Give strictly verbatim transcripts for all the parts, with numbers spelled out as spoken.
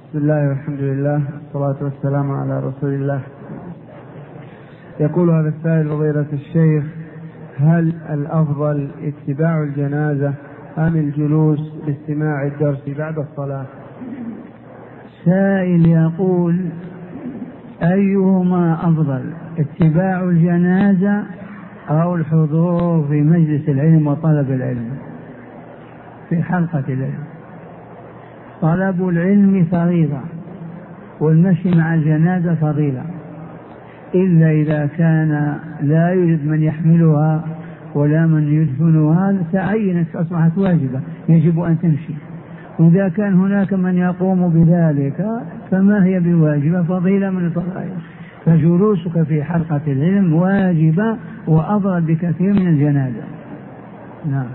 بسم الله والحمد لله والصلاة والسلام على رسول الله. يقول هذا السائل فضيلة الشيخ: هل الأفضل اتباع الجنازة أم الجلوس لاستماع الدرس بعد الصلاة؟ سائل يقول: أيهما أفضل، اتباع الجنازة أو الحضور في مجلس العلم وطلب العلم في حلقة العلم؟ طلب العلم فريضة، والمشي مع الجنازة فضيلة، إلا إذا كان لا يوجد من يحملها ولا من يدفنها تعينت أصبحت واجبة يجب أن تمشي. وإذا كان هناك من يقوم بذلك فما هي بواجبة، فضيلة من الفضائل. فجلوسك في حلقة العلم واجبة وأفضل بكثير من الجنازة. نعم.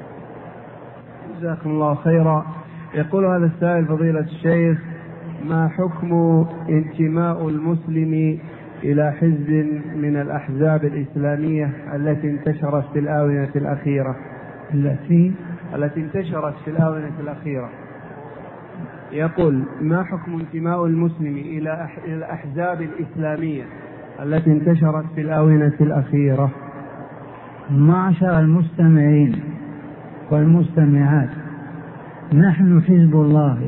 جزاكم الله خيرا. يقول هذا السائل فضيلة الشيخ: ما حكم انتماء المسلم إلى حزب من الأحزاب الإسلامية التي انتشرت في الآونة الأخيرة التي التي انتشرت في الآونة الأخيرة يقول: ما حكم انتماء المسلم إلى الأحزاب الإسلامية التي انتشرت في الآونة الأخيرة؟ معشر المستمعين والمستمعات، نحن حزب الله،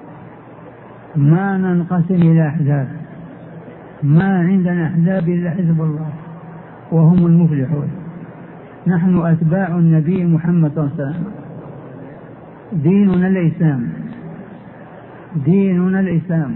ما ننقسم إلى أحزاب، ما عندنا أحزاب إلا حزب الله وهم المفلحون. نحن أتباع النبي محمد صلى الله عليه وسلم، ديننا الإسلام، ديننا الإسلام،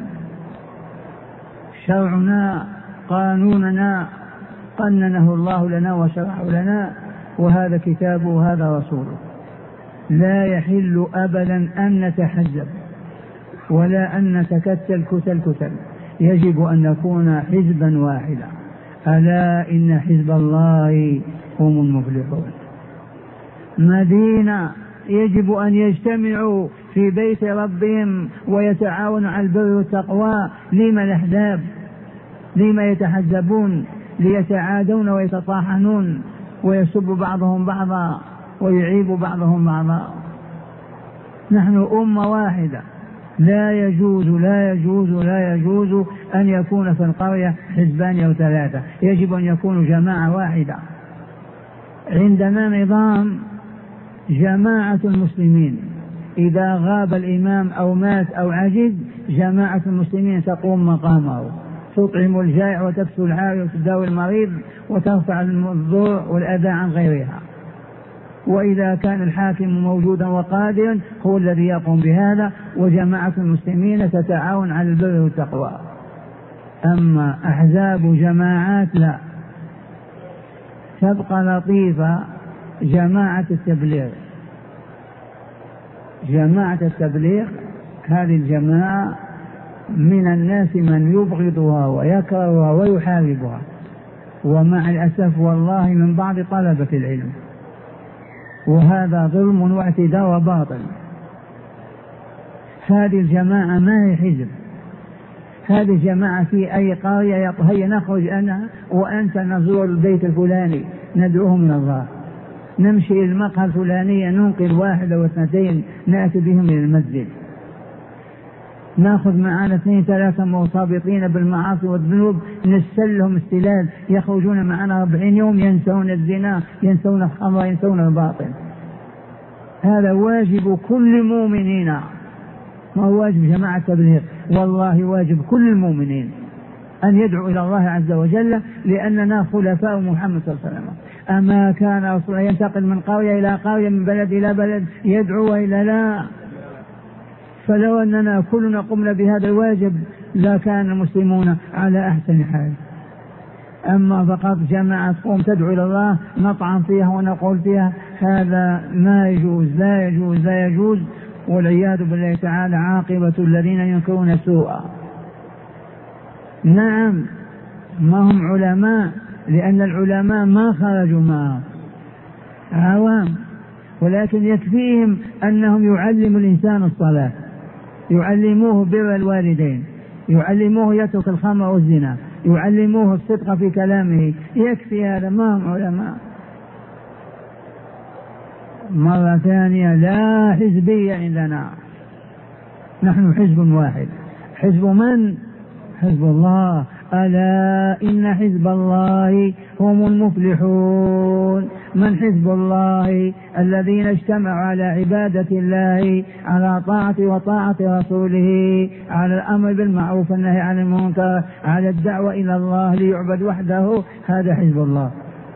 شرعنا قانوننا قننه الله لنا وشرعه لنا، وهذا كتابه وهذا رسوله. لا يحل أبدا أن نتحزب ولا أن نتكتل كتل كتل، يجب أن نكون حزبا واحدا. ألا إن حزب الله هم المفلحون. مدينة يجب أن يجتمعوا في بيت ربهم ويتعاونوا على البر والتقوى. لما الأحزاب؟ لما يتحزبون؟ ليتعادون ويتطاحنون ويسب بعضهم بعضا ويعيب بعضهم بعضا. نحن أمة واحدة، لا يجوز لا يجوز لا يجوز أن يكون في القرية حزبان أو ثلاثة، يجب أن يكونوا جماعة واحدة. عندنا نظام جماعة المسلمين، إذا غاب الإمام أو مات أو عجز جماعة المسلمين تقوم مقامه، تطعم الجائع وتكسو العاري وتداوي المريض وترفع الضر والأذى عن غيرها. وإذا كان الحاكم موجودا وقادرا هو الذي يقوم بهذا، وجماعة المسلمين تتعاون على البر والتقوى. أما أحزاب جماعات لا. تبقى لطيفة جماعة التبليغ. جماعة التبليغ هذه الجماعة من الناس من يبغضها ويكرهها ويحاربها، ومع الأسف والله من بعض طلبة العلم، وهذا ظلم واعتداء وباطل. هذه الجماعة ما هي حزب، هذه الجماعة في أي قرية هيا نخرج أنا وأنت نزور البيت الفلاني ندعوهم إلى الله، نمشي إلى المقهى الفلانية ننقل واحد أو اثنتين نأتي بهم إلى المسجد، ناخذ معنا اثنين ثلاثة مرتبطين بالمعاصي والذنوب نسلهم استلال، يخرجون معنا أربعين يوم ينسون الزنا ينسون الخمر ينسون الباطل. هذا واجب كل مؤمنين، ما هو واجب جماعة التبليغ، والله واجب كل المؤمنين أن يدعو إلى الله عز وجل، لأننا خلفاء محمد صلى الله عليه وسلم. أما كان رسول ينتقل من قرية إلى قرية من بلد إلى بلد يدعو إلى لا؟ فلو أننا كلنا قمنا بهذا الواجب لكان المسلمون على أحسن حال. أما فقط جماعة تقوم تدعو إلى الله نطعن فيها ونقول فيها، هذا ما يجوز لا يجوز لا يجوز، والعياذ بالله تعالى عاقبة الذين ينكرون السوء. نعم ما هم علماء، لأن العلماء ما خرجوا معهم، عوام، ولكن يكفيهم أنهم يعلموا الإنسان الصلاة، يعلموه بر الوالدين، يعلموه يترك الخمر والزنا، يعلموه الصدق في كلامه، يكفي هذا، ما هم علماء. مرة ثانية لا حزبية عندنا، نحن حزب واحد، حزب من؟ حزب الله. ألا إن حزب الله هم المفلحون. من حزب الله؟ الذين اجتمعوا على عبادة الله، على طاعة وطاعة رسوله، على الأمر بالمعروف والنهي عن المنكر، على الدعوة إلى الله ليعبد وحده. هذا حزب الله.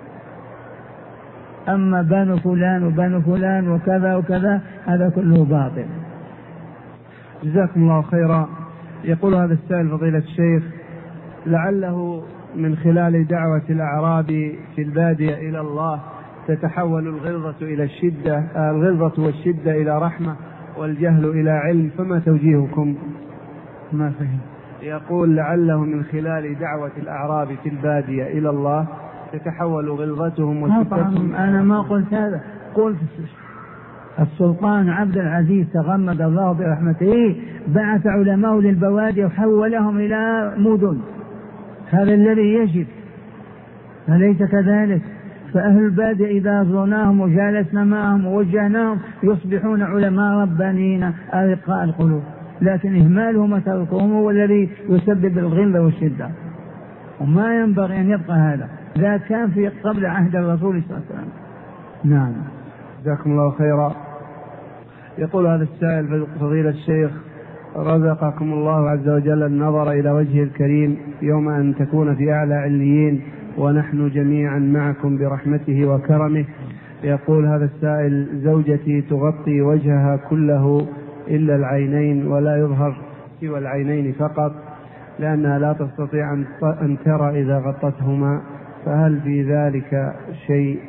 أما بنو فلان وبنو فلان وكذا وكذا هذا كله باطل. جزاكم الله خيرا. يقول هذا السائل فضيلة الشيخ: لعله من خلال دعوة الأعراب في البادية إلى الله تتحول الغلظة إلى الشدة الغلظة والشدة إلى رحمة والجهل إلى علم، فما توجيهكم؟ ما فهم. يقول: لعله من خلال دعوة الأعراب في البادية إلى الله تتحول غلظتهم وشدتهم. أنا ما قلت هذا، قلت السلطان عبد العزيز تغمد الله برحمته بعث علماء للبوادي وحولهم إلى مدن. هذا الذي يجب، أليس كذلك؟ فأهل البادية إذا زرناهم وجالسنا معهم ووجهناهم يصبحون علماء ربانيين أرقاء القلوب، لكن إهمالهم وتركهم هو الذي يسبب الغلة والشدة، وما ينبغي أن يبقى هذا. ذا كان في قبل عهد الرسول صلى الله عليه وسلم. نعم. جزاكم الله خيرا. يقول هذا السائل: فضيلة الشيخ، رزقكم الله عز وجل النظر إلى وجهه الكريم يوم أن تكون في أعلى عليين ونحن جميعا معكم برحمته وكرمه. يقول هذا السائل: زوجتي تغطي وجهها كله إلا العينين ولا يظهر سوى العينين فقط، لأنها لا تستطيع أن ترى إذا غطتهما، فهل في ذلك شيء؟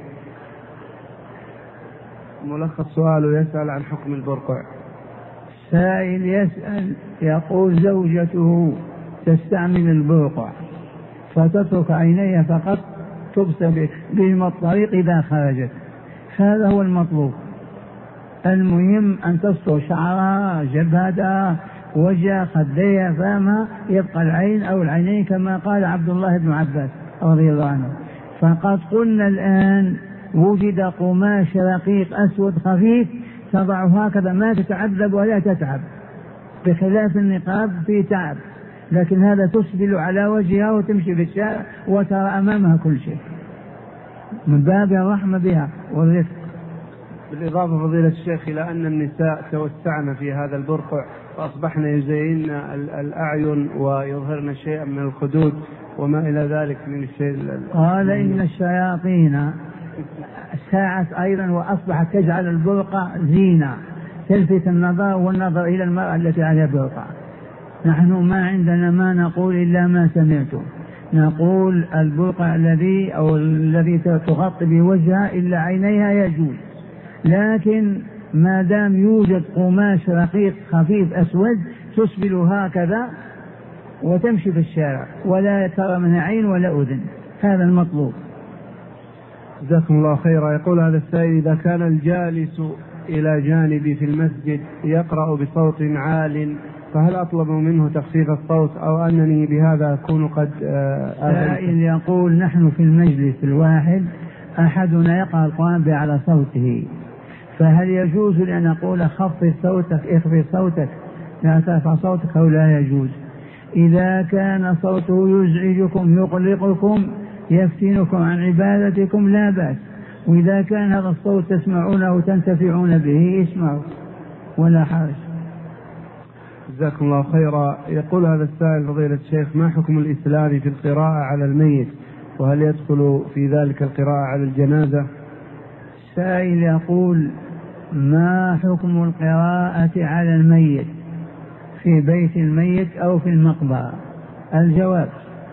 ملخص سؤاله يسأل عن حكم البرقع. سائل يسأل يقول: زوجته تستعمل البرقع فتترك عينيها فقط تبصر بهم الطريق إذا خرجت، هذا هو المطلوب. المهم أن تستر شعرها، جبهتها، وجه، خديها، فمها، يبقى العين أو العينين كما قال عبد الله بن عباس رضي الله عنه. فقد قلنا الآن وجد قماش رقيق أسود خفيف تضعه هكذا ما تتعذب ولا تتعب، بخلاف النقاب في تعب، لكن هذا تسبل على وجهها وتمشي في الشارع وترى أمامها كل شيء من باب الرحمة بها والرفق. بالإضافة فضيلة الشيخ إلى أن النساء توسعن في هذا البرقع فأصبحن يزين الأعين ويظهرن شيئا من الخدود وما إلى ذلك من الشيء. قال إن الشياطين ساعت أيضا وأصبحت تجعل البرقع زينة تلفت النظر والنظر إلى المرأة التي عليها برقع. نحن ما عندنا ما نقول إلا ما سمعتم، نقول البرقع الذي أو الذي تغطي بوجهها إلا عينيها يجوز، لكن ما دام يوجد قماش رقيق خفيف أسود تسبل هكذا وتمشي في الشارع ولا ترى منها عين ولا أذن، هذا المطلوب. جزاكم الله خيرا. يقول هذا السائل: إذا كان الجالس إلى جانبي في المسجد يقرأ بصوت عال فهل أطلب منه تخفيف الصوت أو أنني بهذا أكون قد سائل يقول: نحن في المجلس الواحد أحدنا يقرأ القرآن على صوته، فهل يجوز لأن أقول خفض صوتك اخفض صوتك لا ترفع صوتك أو لا يجوز؟ إذا كان صوته يزعجكم يقلقكم يفتنكم عن عبادتكم لا بأس، وإذا كان هذا الصوت تسمعونه تنتفعون به اسمعوا ولا حرج. جزاكم الله خيرا. يقول هذا السائل: فضيلة الشيخ، ما حكم الإسلام في القراءة على الميت، وهل يدخل في ذلك القراءة على الجنازة؟ السائل يقول: ما حكم القراءة على الميت في بيت الميت أو في المقبرة؟ الجواب: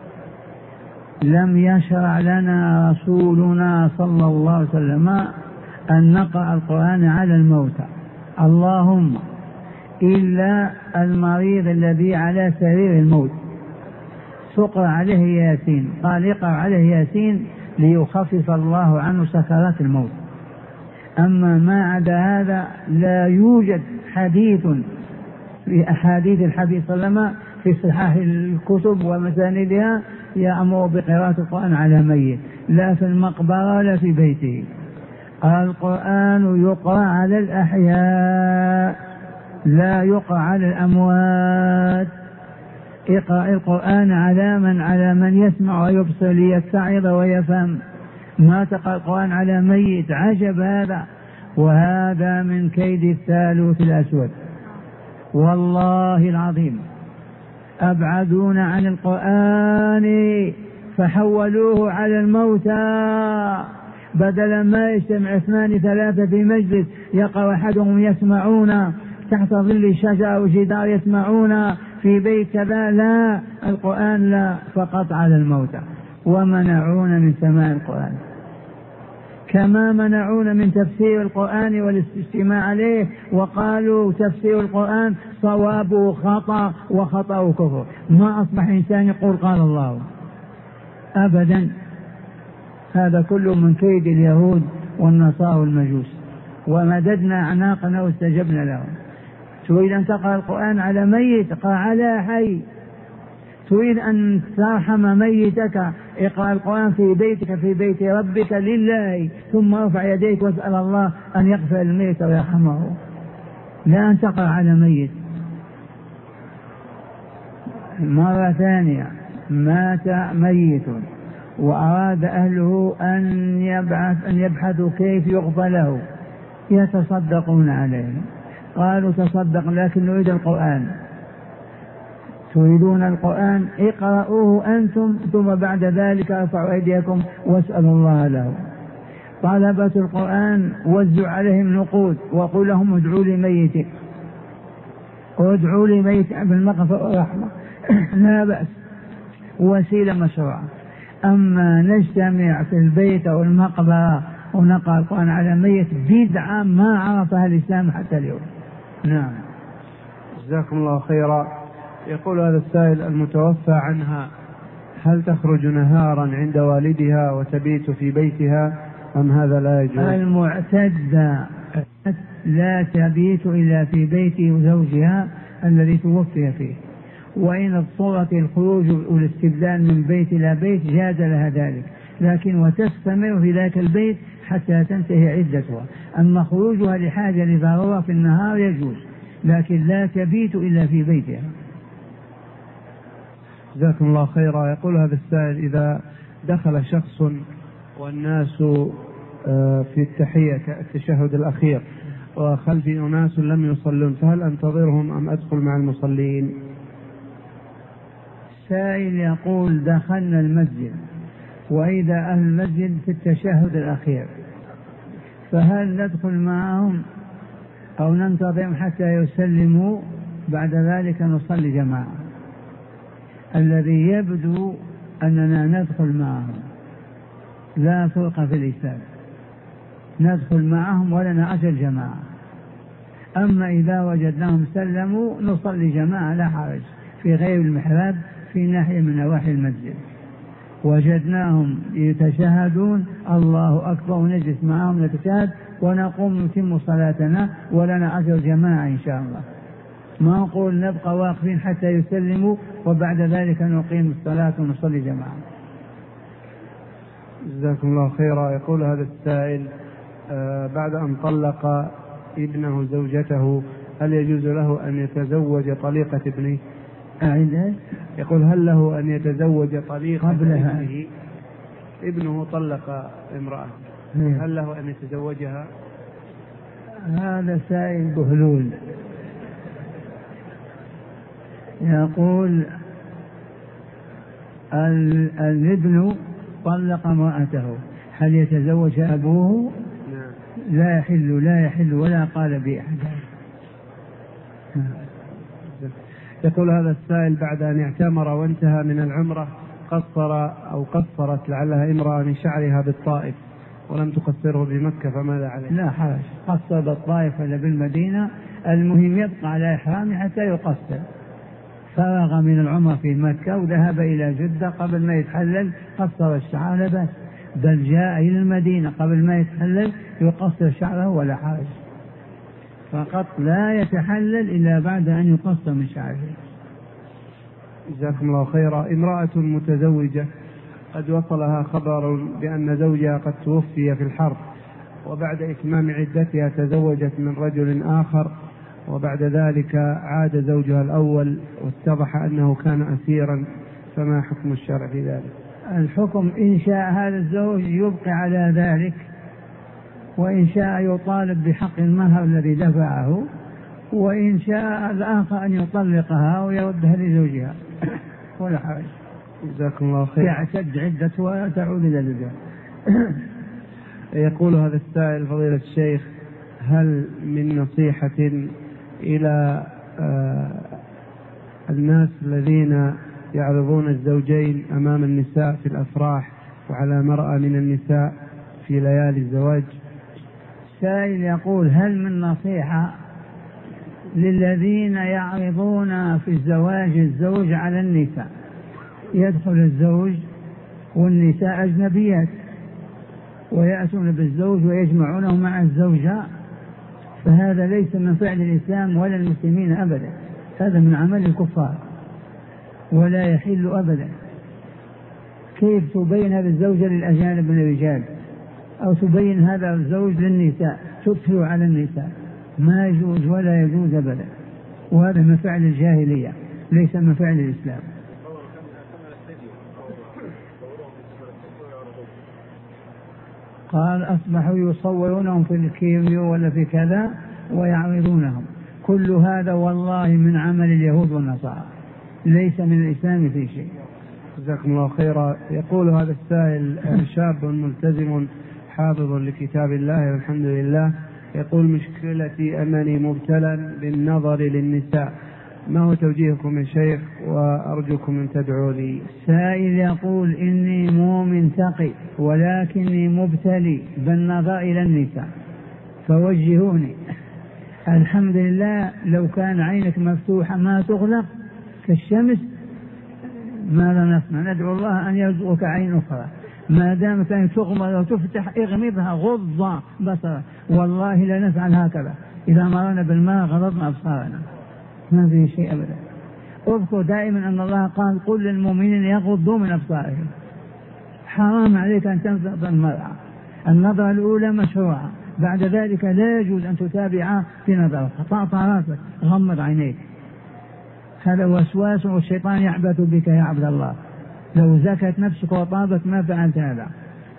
لم يشرع لنا رسولنا صلى الله عليه وسلم أن نقرأ القرآن على الموتى، اللهم إلا المريض الذي على سرير الموت تقرأ عليه ياسين، قال يقرأ عليه ياسين ليخفف الله عنه سكرات الموت. أما ما عدا هذا لا يوجد حديث في أحاديث الحديث صلى الله عليه وسلم في صحاح الكتب ومساندها يأمر بقراءة القرآن على ميت، لا في المقبرة ولا في بيته. القرآن يقرأ على الأحياء لا يقرأ على الأموات، اقرأ القرآن على من على من يسمع ويبصر ليتعظ ويفهم، ما تقرأ القرآن على ميت، عجب هذا. وهذا من كيد الثالوث الأسود، والله العظيم أبعدون عن القرآن فحولوه على الموتى، بدل ما يجتمع اثنان ثلاثة في مجلس يقرأ أحدهم يسمعون تحت ظل شجرة أو جدار يسمعون في بيت كذا، لا القرآن لا، فقط على الموتى. ومنعون من سماع القرآن كما منعون من تفسير القرآن والاستماع عليه، وقالوا تفسير القرآن صوابه خطأ وخطأه كفر. ما أصبح إنسان يقول قال الله أبدا. هذا كله من كيد اليهود والنصارى والمجوس. ومددنا أعناقنا واستجبنا لهم. تريد أن تقرأ القرآن على ميت، اقرأ على حي. تريد أن ترحم ميتك، اقرأ القرآن في بيتك في بيت ربك لله، ثم ارفع يديك واسأل الله أن يغفر الميت ويرحمه، لا أن تقرأ على ميت. مرة ثانية، مات ميت وأراد أهله أن يبعث أن يبحثوا كيف يغفر له، يتصدقون عليه. قالوا تصدق لكن نريد القرآن. تريدون القرآن اقرأوه أنتم، ثم بعد ذلك ارفعوا أيديكم واسألوا الله له. طلبة القرآن وزعوا عليهم نقود وقل لهم ادعوا لي ميت، ادعوا لي ميت بالمغفرة والرحمة لا بأس، وسيلة مشروعة. أما نجتمع في البيت أو المقبرة ونقرأ القرآن على ميت بدعة ما عرفها الإسلام حتى اليوم. نعم. جزاكم الله خيرا. يقول هذا السائل: المتوفى عنها هل تخرج نهارا عند والدها وتبيت في بيتها أم هذا لا يجوز؟ المعتدة لا تبيت إلا في بيت زوجها الذي توفي فيه، وإن اضطرت الخروج والاستبدال من بيت إلى بيت جاز لها ذلك، لكن وتستمر في ذاك البيت حتى تنتهي عدتها. أما خروجها لحاجة لضرورة في النهار يجوز، لكن لا تبيت إلا في بيتها. جزاكم الله خيرا. يقول هذا السائل: إذا دخل شخص والناس في التحية التشهد الأخير وخلفي أناس لم يصلون، فهل أنتظرهم أم أدخل مع المصلين؟ سائل يقول: دخلنا المسجد وإذا أهل المسجد في التشهد الأخير، فهل ندخل معهم أو ننتظرهم حتى يسلموا بعد ذلك نصلي جماعة؟ الذي يبدو أننا ندخل معهم، لا فرق في الإسلام، ندخل معهم ولنا أجر جماعة. أما إذا وجدناهم سلموا نصلي جماعة لا حرج في غير المحراب في ناحية من نواحي المسجد. وجدناهم يتشهدون الله أكبر ونجلس معهم نتشهد ونقوم نتم صلاتنا ولنا أجر جماعة إن شاء الله. ما نقول نبقى واقفين حتى يسلموا وبعد ذلك نقيم الصلاة ونصلي جماعة. جزاكم الله خيرا. يقول هذا السائل: آه بعد أن طلق ابنه زوجته هل يجوز له أن يتزوج طليقة ابنه؟ أعيد. يقول: هل له أن يتزوج طليقة قبلها ابنه؟ ابنه طلق امرأة، هل له أن يتزوجها؟ هذا سائل بهلول. يقول: الابن طلق امرأته هل يتزوج أبوه؟ لا يحل لا يحل ولا قال بأحد. يقول هذا السائل: بعد أن اعتمر وانتهى من العمرة قصر أو قصرت لعلها امرأة من شعرها بالطائف ولم تقصره بمكة، فماذا عليه؟ لا حرج، قصر بالطائف ولا بالمدينة، المهم يبقى على إحرامه حتى يقصر. فرغ من العمرة في مكة وذهب إلى جدة قبل ما يتحلل قصر الشعر لا بأس، بل جاء إلى المدينة قبل ما يتحلل يقصر شعره ولا حرج، فقط لا يتحلل إلا بعد أن يقصر من شعره. جزاكم الله خيرا. امرأة متزوجة قد وصلها خبر بأن زوجها قد توفي في الحرب، وبعد إتمام عدتها تزوجت من رجل آخر وبعد ذلك عاد زوجها الأول واتضح أنه كان أسيرا، فما حكم الشرع في ذلك؟ الحكم إن شاء هذا الزوج يبقي على ذلك، وإن شاء يطالب بحق المهر الذي دفعه، وإن شاء الآخر أن يطلقها ويردها لزوجها ولا حرج. جزاكم الله خير. تعتد عدة وتعود إلى زوجها. يقول هذا السائل فضيلة الشيخ: هل من نصيحة إلى آه الناس الذين يعرضون الزوجين أمام النساء في الأفراح وعلى مرأة من النساء في ليالي الزواج؟ سائل يقول: هل من نصيحة للذين يعرضون في الزواج الزوج على النساء؟ يدخل الزوج والنساء أجنبيات ويأتون بالزوج ويجمعونه مع الزوجة، فهذا ليس من فعل الإسلام ولا المسلمين أبدا، هذا من عمل الكفار ولا يحل أبدا. كيف تبين هذا الزوج للأجانب من الرجال أو تبين هذا الزوج للنساء، تدخل على النساء؟ ما يجوز ولا يجوز أبدا، وهذا من فعل الجاهلية ليس من فعل الإسلام. قال: أصبحوا يصورونهم في الكيميو ولا في كذا ويعرضونهم. كل هذا والله من عمل اليهود والنصارى، ليس من الإسلام في شيء. جزاكم الله خيرا. يقول هذا السائل: شاب ملتزم حافظ لكتاب الله والحمد لله، يقول: مشكلتي أنني مبتلى بالنظر للنساء، ما هو توجيهكم يا شيخ وأرجوكم أن تدعوا لي؟ سائل يقول: إني مؤمن تقي ولكني مبتلي بالنظر إلى النساء فوجهوني. الحمد لله، لو كان عينك مفتوحة ما تغلق كالشمس ماذا نصنع؟ ندعو الله أن يرزقك عين أخرى. ما دامت أن تغمض وتفتح اغمضها، غض بصرك. والله لا نفعل هكذا، إذا مرنا بالماء غضضنا أبصارنا، ما في شيء أبدا. اذكر دائما أن الله قال: قل للمؤمنين يغضوا من أبصارهم. حرام عليك أن تنظر المرأة، النظرة الأولى مشروعة، بعد ذلك لا يجوز أن تتابعها في نظرك، طعطع راسك، غمض عينيك. هذا وسواس والشيطان يعبث بك يا عبد الله، لو زكت نفسك وطابت ما فعلت هذا.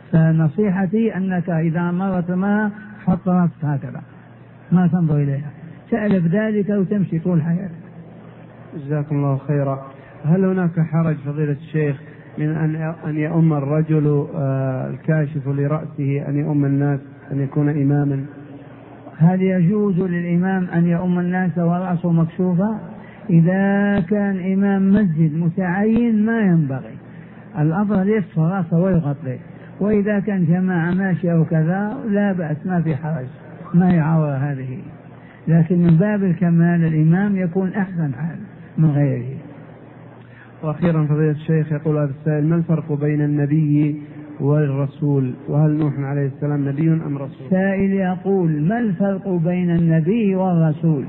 فنصيحتي أنك إذا مرت ما حط راسك هكذا ما تنظر إليها، تألف ذلك وتمشي طول حياتك. جزاكم الله خيرا. هل هناك حرج فضيلة الشيخ من أن أن يؤم الرجل الكاشف لرأسه أن يؤم الناس، أن يكون إماما؟ هل يجوز للإمام أن يؤم الناس ورأسه مكشوفة؟ إذا كان إمام مسجد متعين ما ينبغي، الأفضل يكشف رأسه ويغطيه، وإذا كان جماعة ماشية أو كذا لا بأس، ما في حرج، ما يعور هذه. لكن من باب الكمال الإمام يكون أحسن حال من غيره. وأخيرا فضيلة الشيخ يقول هذا السائل: ما الفرق بين النبي والرسول؟ وهل نوح عليه السلام نبي أم رسول؟ سائل يقول: ما الفرق بين النبي والرسول؟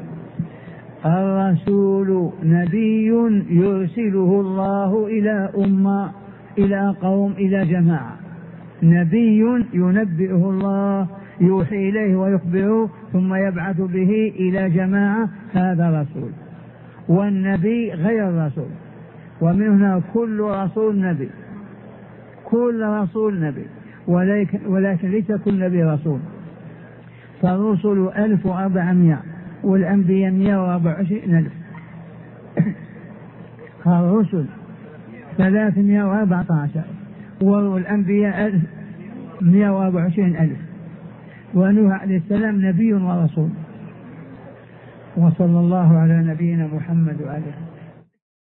الرسول نبي يرسله الله إلى أمة، إلى قوم، إلى جماعة. نبي ينبئه الله، يوحي إليه ويخبره ثم يبعث به إلى جماعة، هذا رسول. والنبي غير الرسول، ومن هنا كل رسول نبي، كل رسول نبي، ولكن, ولكن ليس كل نبي رسول. فالرسل ألف وأربعمائة والأنبياء مئة وأربعة وعشرين ألف. الرسل ثلاثمائة وأربعة عشر والأنبياء مئة وأربعة وعشرين ألف. ونوح عليه السلام نبي ورسول. وصلى الله على نبينا محمد وآله.